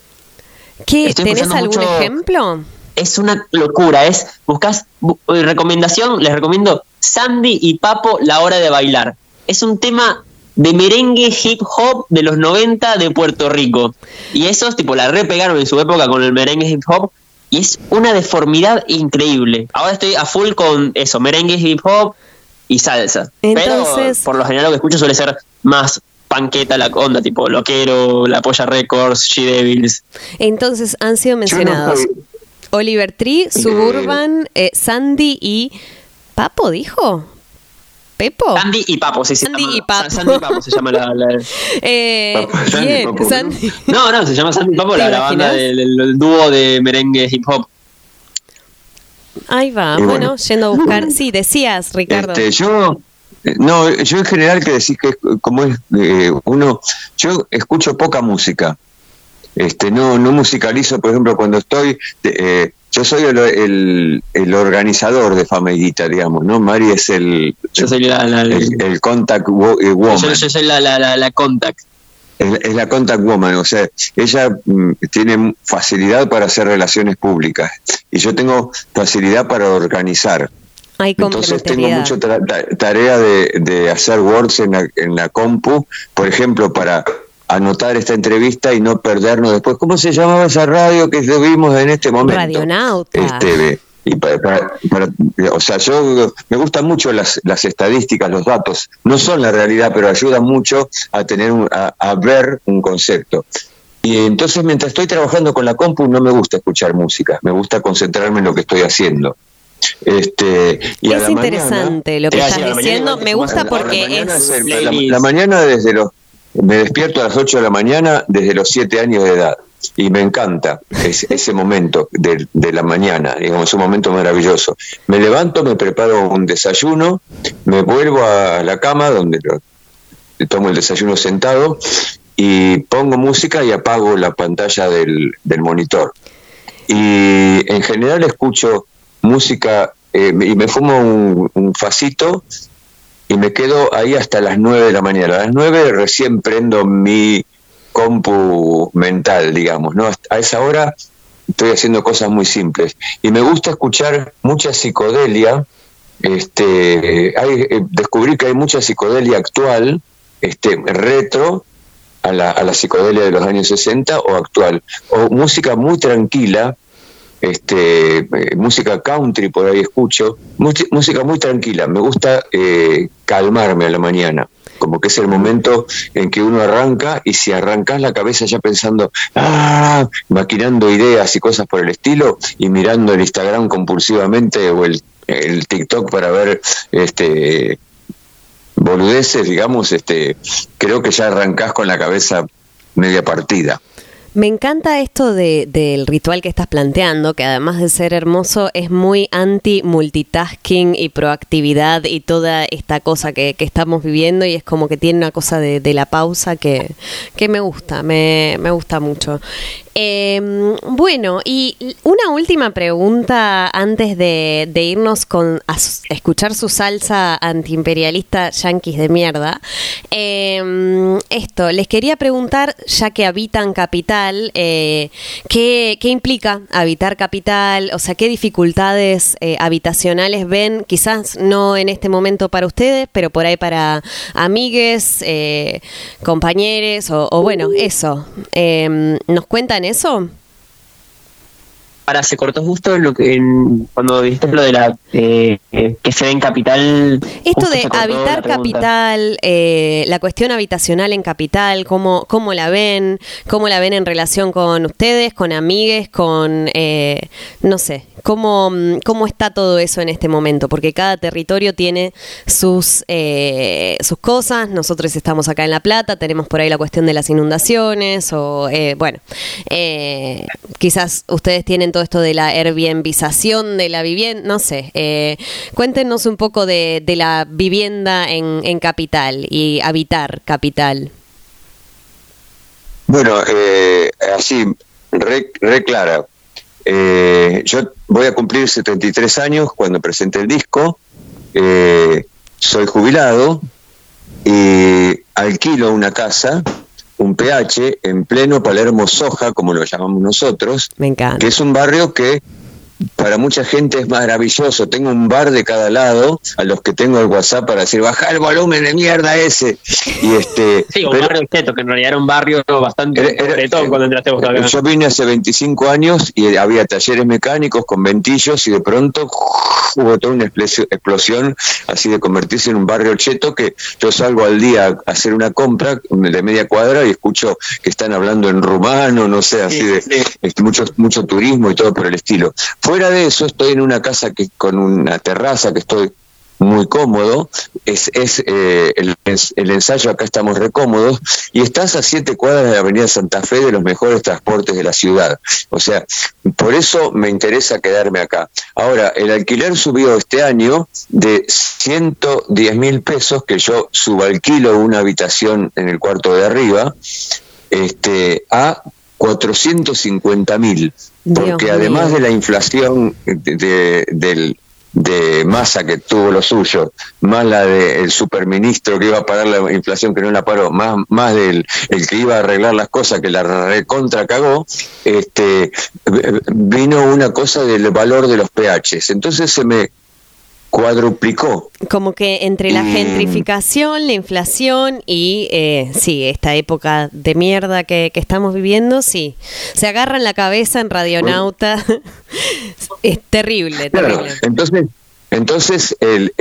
¿Tenés algún ejemplo? Es una locura, buscas recomendación, les recomiendo Sandy y Papo, La Hora de Bailar. Es un tema de merengue hip hop de los 90 de Puerto Rico. Y esos la repegaron en su época con el merengue hip hop y es una deformidad increíble. Ahora estoy a full con eso, merengue hip hop y salsa. Entonces, pero por lo general lo que escucho suele ser más panqueta la onda, tipo Loquero, La Polla Records, She-Devils. Entonces han sido mencionados Oliver Tree, Suburban, Sandy y Papo, ¿dijo? ¿Pepo? Sandy y Papo, sí. Sandy y Papo. Sandy y Papo se llama la... bien, Sandy. No, se llama Sandy y Papo, la banda del dúo de merengue hip hop. Ahí va, bueno, yendo a buscar. Sí, decías, Ricardo. Yo en general que decís que como es yo escucho poca música. No musicalizo, por ejemplo, cuando estoy, yo soy el organizador de Fama y Guita, digamos, ¿no? Mari es yo soy el contact woman. Yo soy la contact. Es la contact woman, o sea, ella tiene facilidad para hacer relaciones públicas y yo tengo facilidad para organizar. Entonces tengo mucha tarea de hacer words en la compu, por ejemplo, para anotar esta entrevista y no perdernos después. ¿Cómo se llamaba esa radio que vimos en este momento? Radionauta. Y o sea, yo me gustan mucho las estadísticas, los datos. No son la realidad, pero ayudan mucho a tener a ver un concepto. Y entonces, mientras estoy trabajando con la compu, no me gusta escuchar música. Me gusta concentrarme en lo que estoy haciendo. Y es interesante lo que estás diciendo. Me gusta porque la mañana me despierto a las 8 de la mañana desde los 7 años de edad y me encanta ese momento de la mañana, digamos, es un momento maravilloso. Me levanto, me preparo un desayuno, me vuelvo a la cama donde tomo el desayuno sentado y pongo música y apago la pantalla del monitor. Y en general escucho música y me fumo un facito y me quedo ahí hasta las 9 de la mañana. A las 9 recién prendo mi compu mental, digamos, ¿no? A esa hora estoy haciendo cosas muy simples. Y me gusta escuchar mucha psicodelia. Descubrí que hay mucha psicodelia actual, retro, a la psicodelia de los años 60 o actual. O música muy tranquila, música country por ahí escucho, música muy tranquila. Me gusta calmarme a la mañana, como que es el momento en que uno arranca, y si arrancás la cabeza ya pensando, maquinando ideas y cosas por el estilo, y mirando el Instagram compulsivamente o el TikTok para ver boludeces, digamos, creo que ya arrancás con la cabeza media partida. Me encanta esto del ritual que estás planteando, que además de ser hermoso, es muy anti-multitasking y proactividad y toda esta cosa que estamos viviendo, y es como que tiene una cosa de la pausa que me gusta mucho. Bueno, y una última pregunta antes de irnos a escuchar su salsa antiimperialista yanquis de mierda. Les quería preguntar, ya que habitan Capital, ¿qué implica habitar Capital? O sea, ¿qué dificultades habitacionales ven? Quizás no en este momento para ustedes, pero por ahí para amigues, compañeros, o bueno, eso. ¿Nos cuentan eso? Ahora se cortó justo cuando dijiste lo de la que se ve en Capital. Esto de habitar Capital, la cuestión habitacional en Capital, ¿cómo la ven? ¿Cómo la ven en relación con ustedes, con amigues, con no sé, cómo está todo eso en este momento? Porque cada territorio tiene sus cosas. Nosotros estamos acá en La Plata, tenemos por ahí la cuestión de las inundaciones, o quizás ustedes tienen todo esto de la Airbnbización de la vivienda, no sé. Cuéntenos un poco de la vivienda en Capital y habitar Capital. Bueno, así, re clara. Yo voy a cumplir 73 años cuando presente el disco. Soy jubilado y alquilo una casa, un PH, en pleno Palermo Soja, como lo llamamos nosotros. Me encanta. Que es un barrio que para mucha gente es maravilloso. Tengo un bar de cada lado, a los que tengo el WhatsApp para decir, baja el volumen de mierda ese. Y sí, un barrio cheto, que en realidad era un barrio bastante bretón cuando entraste vos acá. Yo vine hace 25 años y había talleres mecánicos con ventillos, y de pronto hubo toda una explosión así de convertirse en un barrio cheto, que yo salgo al día a hacer una compra de media cuadra y escucho que están hablando en rumano, no sé, así mucho turismo y todo por el estilo. Fuera de eso, estoy en una casa con una terraza que estoy muy cómodo, el ensayo acá estamos re cómodos, y estás a 7 cuadras de la avenida Santa Fe, de los mejores transportes de la ciudad. O sea, por eso me interesa quedarme acá. Ahora, el alquiler subió este año de 110.000 pesos, que yo subalquilo una habitación en el cuarto de arriba, a 450.000, porque además de la inflación de Massa, que tuvo lo suyo, más la del superministro que iba a parar la inflación, que no la paró, más del el que iba a arreglar las cosas, que la recontra cagó, vino una cosa del valor de los PHs. Entonces se me cuadruplicó. Como que entre la gentrificación, la inflación y esta época de mierda que estamos viviendo, sí, se agarran la cabeza en Radionauta. Es terrible, claro, terrible. Entonces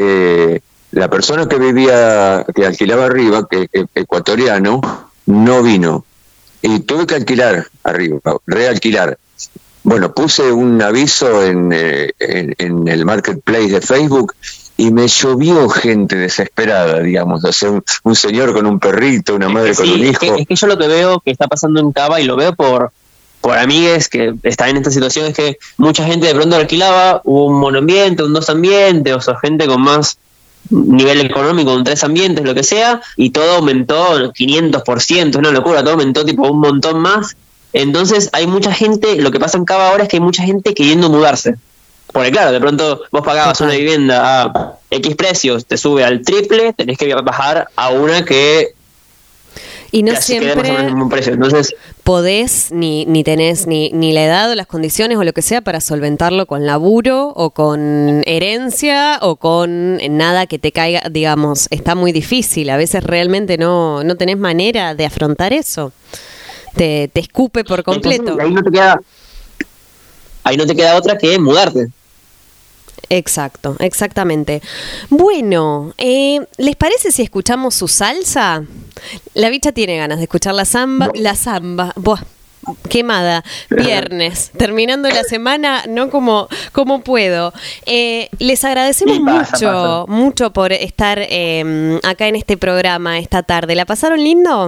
la persona que alquilaba arriba, que ecuatoriano, no vino. Y tuve que alquilar arriba, realquilar. Bueno, puse un aviso en el marketplace de Facebook y me llovió gente desesperada, digamos. O sea, un señor con un perrito, una madre con un hijo. Es que yo lo que veo que está pasando en Cava, y lo veo por amigues que están en esta situación, es que mucha gente de pronto alquilaba, hubo un monoambiente, un dos ambientes, o sea, gente con más nivel económico, un 3 ambientes, lo que sea, y todo aumentó 500%, una locura, todo aumentó tipo un montón más. Entonces hay mucha gente, lo que pasa en Cava ahora es que hay mucha gente queriendo mudarse. Porque claro, de pronto vos pagabas una vivienda a X precios, te sube al triple, tenés que bajar a una que... Y no siempre precio. Entonces, podés ni tenés ni la edad o las condiciones o lo que sea para solventarlo con laburo o con herencia o con nada que te caiga, digamos. Está muy difícil, a veces realmente no tenés manera de afrontar eso. Te escupe por completo. Entonces, ahí no te queda otra que mudarte. Exacto, exactamente. Bueno, ¿les parece si escuchamos su salsa? La bicha tiene ganas de escuchar la samba. Buah, quemada. Viernes, terminando la semana, no como puedo. Les agradecemos mucho por estar acá en este programa esta tarde. ¿La pasaron lindo?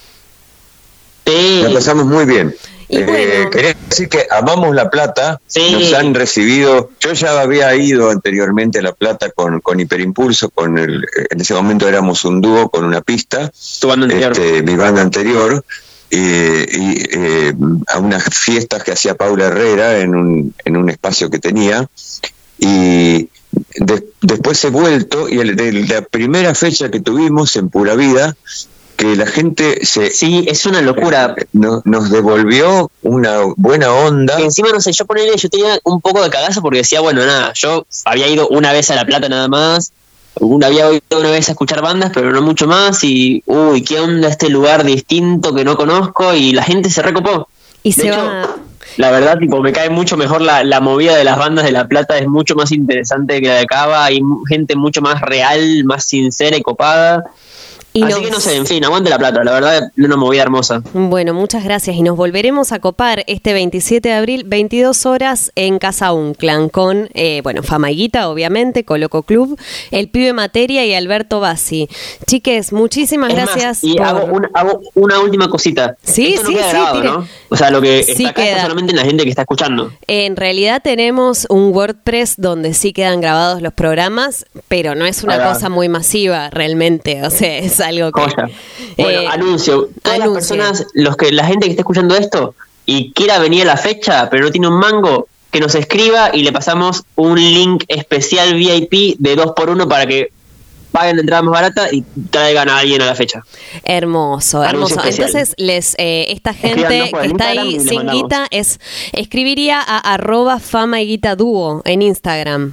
Sí. La pasamos muy bien. Quería decir que amamos La Plata, nos han recibido. Yo ya había ido anteriormente a La Plata con Hiperimpulso, en ese momento éramos un dúo con una pista, tu banda anterior. Mi banda anterior, a unas fiestas que hacía Paula Herrera en un espacio que tenía, y después he vuelto, y la primera fecha que tuvimos en Pura Vida, que la gente sí, es una locura. Nos devolvió una buena onda. Y encima, no sé, yo tenía un poco de cagazo porque decía, bueno, nada, yo había ido una vez a La Plata nada más, había ido una vez a escuchar bandas, pero no mucho más, y uy, qué onda este lugar distinto que no conozco, y la gente se recopó. Y de hecho, la verdad, tipo, me cae mucho mejor la movida de las bandas de La Plata, es mucho más interesante que la de Cava, hay gente mucho más real, más sincera y copada. Así que no sé, en fin, aguante La Plata, la verdad, una movida hermosa. Bueno, muchas gracias, y nos volveremos a copar este 27 de abril, 22 horas en Casa Unclan, con, Fama y Guita, obviamente, Coloco Club, El Pibe Materia y Alberto Bassi. Chiques, muchísimas gracias. Y hago una última cosita. Sí, esto no queda grabado, ¿no? O sea, lo que está acá está solamente en la gente que está escuchando. En realidad tenemos un WordPress donde sí quedan grabados los programas, pero no es una cosa muy masiva realmente, o sea, es algo que... Bueno, anuncio. Todas las personas, la gente que está escuchando esto y quiera venir a la fecha, pero no tiene un mango, que nos escriba y le pasamos un link especial VIP de 2x1 para que paguen la entrada más barata y traigan a alguien a la fecha. Hermoso, hermoso. Entonces, esta gente que está ahí sin guita escribiría a @Fama y Guita Dúo en Instagram.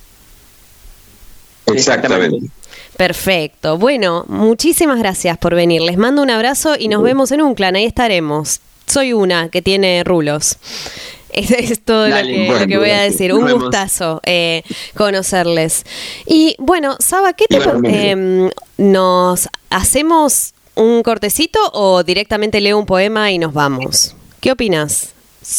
Exactamente. Perfecto. Bueno, muchísimas gracias por venir. Les mando un abrazo y nos vemos en Unclan. Ahí estaremos. Soy una que tiene rulos. Es todo lo que voy a decir. Un gustazo conocerles. Y bueno, Saba, ¿qué nos hacemos un cortecito o directamente leo un poema y nos vamos? ¿Qué opinas?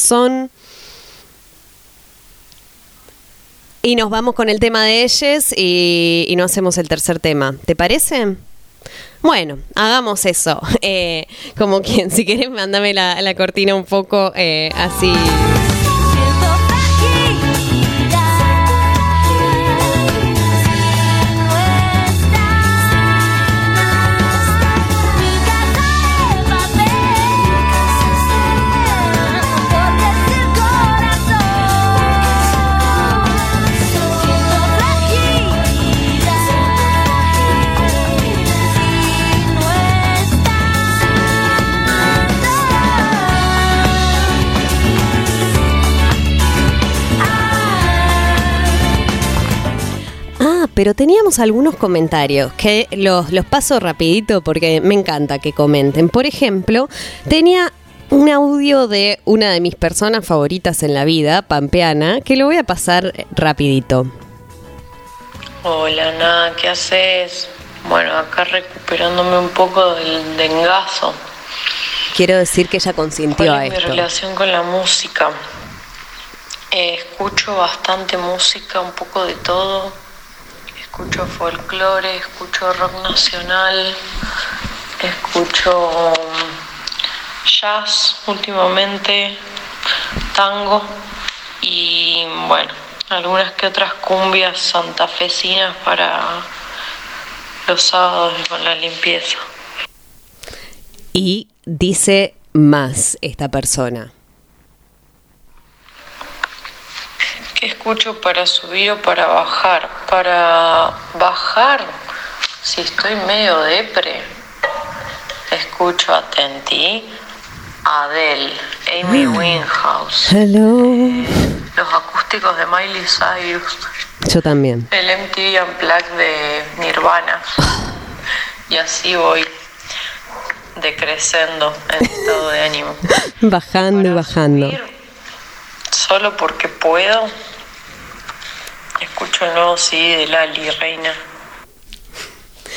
Y nos vamos con el tema de ellos y no hacemos el tercer tema. ¿Te parece? Bueno, hagamos eso. Como quien, si querés, mándame la cortina un poco así. Pero teníamos algunos comentarios que los paso rapidito porque me encanta que comenten. Por ejemplo, tenía un audio de una de mis personas favoritas en la vida, Pampeana, que lo voy a pasar rapidito. Hola, Ana, ¿qué haces? Bueno, acá recuperándome un poco del dengazo. Quiero decir que ella consintió a esto. Mi relación con la música. Escucho bastante música, un poco de todo. Escucho folclore, escucho rock nacional, escucho jazz últimamente, tango y bueno, algunas que otras cumbias santafesinas para los sábados con la limpieza. Y dice más esta persona. ¿Qué escucho para subir o para bajar? Para bajar, si estoy medio depre, escucho Atenti, Adele, Amy Winehouse, los acústicos de Miley Cyrus. Yo también. El MTV Unplugged de Nirvana. Y así voy decreciendo en estado de ánimo. Bajando y bajando. Solo porque puedo. Escucho el nuevo CD de Lali Reina.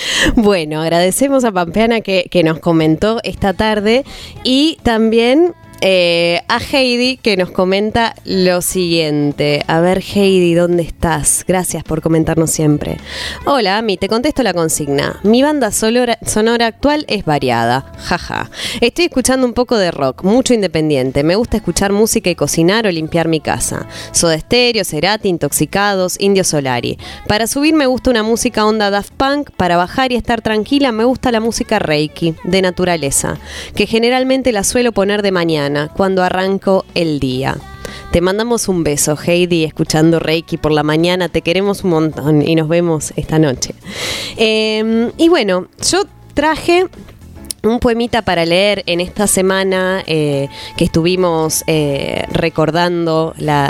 Bueno, agradecemos a Pampeana que nos comentó esta tarde y también a Heidi, que nos comenta lo siguiente. A ver, Heidi, ¿dónde estás? Gracias por comentarnos siempre. Hola, Ami, te contesto la consigna. Mi banda sonora actual es variada. Jaja. Estoy escuchando un poco de rock, mucho independiente. Me gusta escuchar música y cocinar o limpiar mi casa. Soda Stereo, Cerati, Intoxicados, Indio Solari. Para subir me gusta una música onda Daft Punk. Para bajar y estar tranquila me gusta la música Reiki, de naturaleza, que generalmente la suelo poner de mañana, cuando arranco el día. Te mandamos un beso, Heidi, escuchando Reiki por la mañana. Te queremos un montón y nos vemos esta noche. Y bueno, yo traje un poemita para leer en esta semana que estuvimos recordando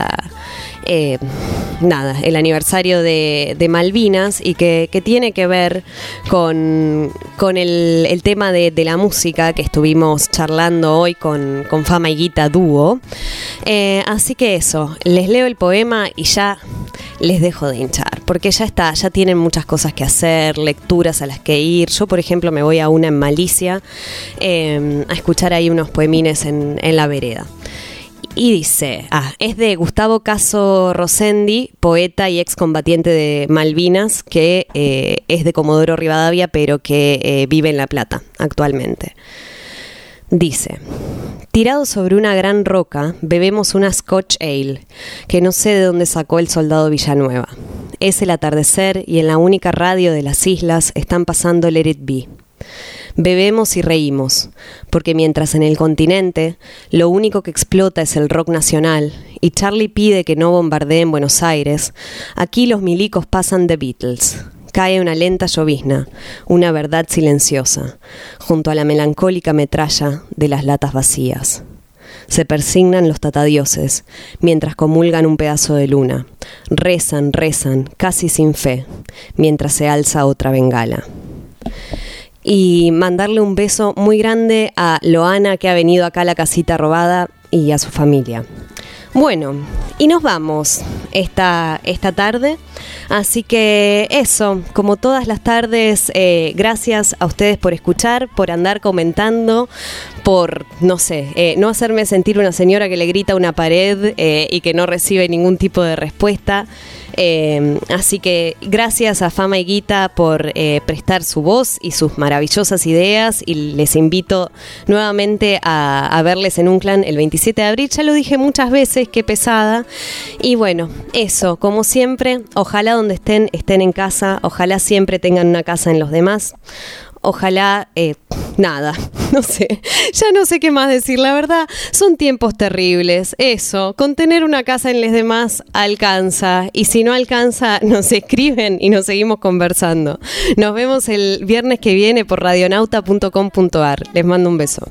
el aniversario de Malvinas, y que tiene que ver con el tema de la música que estuvimos charlando hoy con Fama y Guita dúo. Así que eso, les leo el poema y ya les dejo de hinchar, porque ya tienen muchas cosas que hacer, lecturas a las que ir. Yo, por ejemplo, me voy a una en Malicia a escuchar ahí unos poemines en la vereda. Y dice, es de Gustavo Caso Rosendi, poeta y excombatiente de Malvinas, que es de Comodoro Rivadavia, pero que vive en La Plata actualmente. Dice: tirado sobre una gran roca, bebemos una Scotch Ale, que no sé de dónde sacó el soldado Villanueva. Es el atardecer y en la única radio de las islas están pasando Let It Be. Bebemos y reímos, porque mientras en el continente lo único que explota es el rock nacional y Charlie pide que no bombardeen Buenos Aires, aquí los milicos pasan The Beatles. Cae una lenta llovizna, una verdad silenciosa, junto a la melancólica metralla de las latas vacías. Se persignan los tatadioses, mientras comulgan un pedazo de luna. Rezan, casi sin fe, mientras se alza otra bengala. Y mandarle un beso muy grande a Loana, que ha venido acá a la casita robada, y a su familia. Bueno, y nos vamos esta tarde, así que eso, como todas las tardes, gracias a ustedes por escuchar, por andar comentando, por, no hacerme sentir una señora que le grita a una pared y que no recibe ningún tipo de respuesta. Así que gracias a Fama y Guita por prestar su voz y sus maravillosas ideas, y les invito nuevamente a verles en Unclan el 27 de abril. Ya lo dije muchas veces, qué pesada. Y bueno, eso, como siempre, ojalá donde estén en casa, ojalá siempre tengan una casa en los demás. Ojalá, no sé qué más decir, la verdad, son tiempos terribles. Eso, con tener una casa en los demás alcanza, y si no alcanza, nos escriben y nos seguimos conversando. Nos vemos el viernes que viene por radionauta.com.ar. Les mando un beso.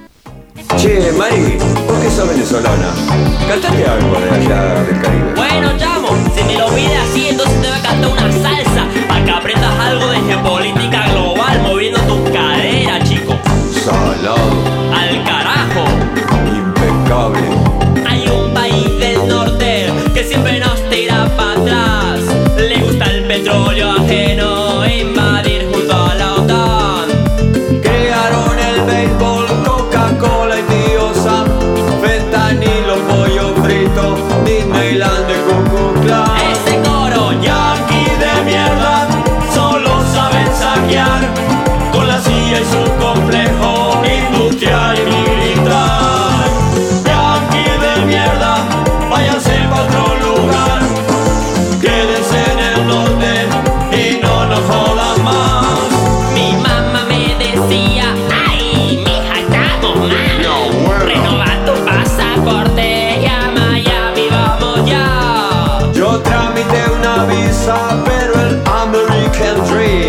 Che, Mari, ¿por qué sos venezolana? Cantate algo de allá del Caribe. Bueno, chamo, si me lo pide así, entonces te voy a cantar una salsa para que aprendas algo de geopolítica global, moviendo tus caderas, chico. Salado. Al carajo. Impecable. Hay un país del norte que siempre nos tira para atrás. Le gusta el petróleo ajeno e invadir junto a la OTAN. Crearon el béisbol, Coca-Cola y Tío Sam, fentanilo, pollo frito, Disneyland de Ku Klux Klan. Ese coro yanqui de mierda solo saben saquear, con la CIA y su complejo industrial y militar. Yanqui de mierda, váyanse pa' otro lugar, quédense en el norte y no nos jodan más. Mi mamá me decía, ay, mija, estamos mal. Renova tu pasaporte y a Miami vamos ya. Yo tramité una visa, pero el American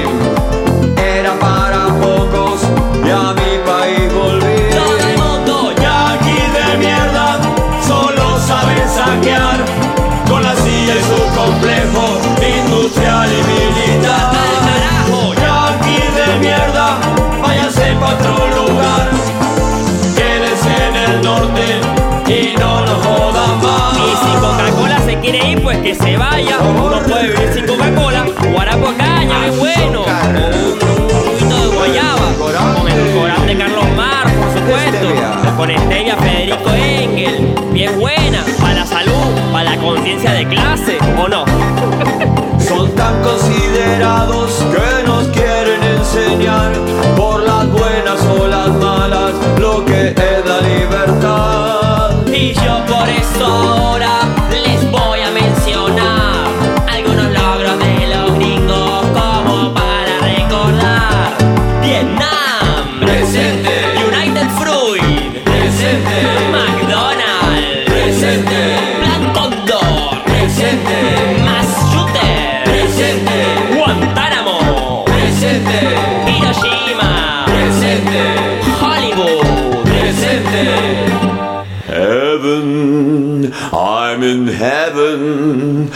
Dream era para pocos y a mi país volví. Todo el mundo yanqui de mierda solo saben saquear, con la CIA y su complejo industrial y militar. al carajo. Yanqui de mierda, váyanse pa' otro lugar, quédense en el norte y no nos jodan más. Y si Coca-Cola se quiere ir, pues que se vaya. Uno puede vivir sin Coca-Cola. Guarapo caña, es bueno. Un juguito de guayaba. Con el corán de Carlos Mar, por supuesto. Con stevia, Federico diferencia de clase o no? Son tan considerados que nos quieren enseñar por las buenas o las malas lo que es la libertad. Y yo por eso ahora les voy a mencionar algunos logros de los gringos como para recordar. Vietnam, presente. United Fruit, Presente. McDonald's, Presente. Black Condor, Presente. Mass Shooter, Presente. Guantánamo, Presente. Hiroshima, Presente. Hollywood, Presente. Heaven, I'm in heaven.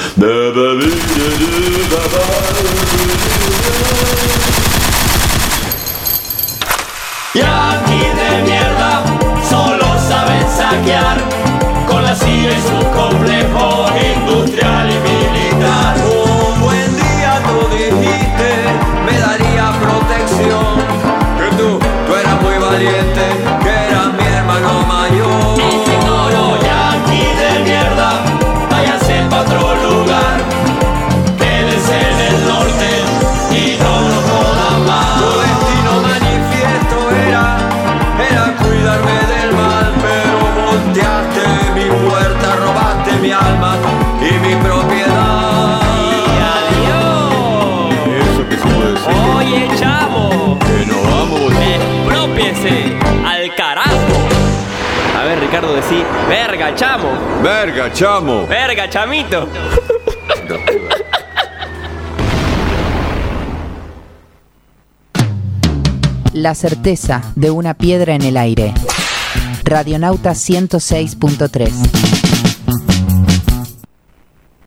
Yankees de mierda, solo saben saquear con la CIA y su complejo industrial y militar. Un buen día tú dijiste, me daría protección, que tú eras muy valiente, que eras mi hermano mayor. Ese coro yanqui de mierda, váyanse pa' otro lugar, quédense en el norte y no nos jodan más. Tu destino manifiesto era cuidarme del mal, pero volteaste mi puerta, robaste mi alma y mi propiedad. adiós. Eso que se puede decir. Oye, chamo, Que nos vamos. expropiese al carajo. A ver, Ricardo, decí, verga, chamo, Verga, chamo. verga, chamito. La certeza de una piedra en el aire. Radionauta 106.3.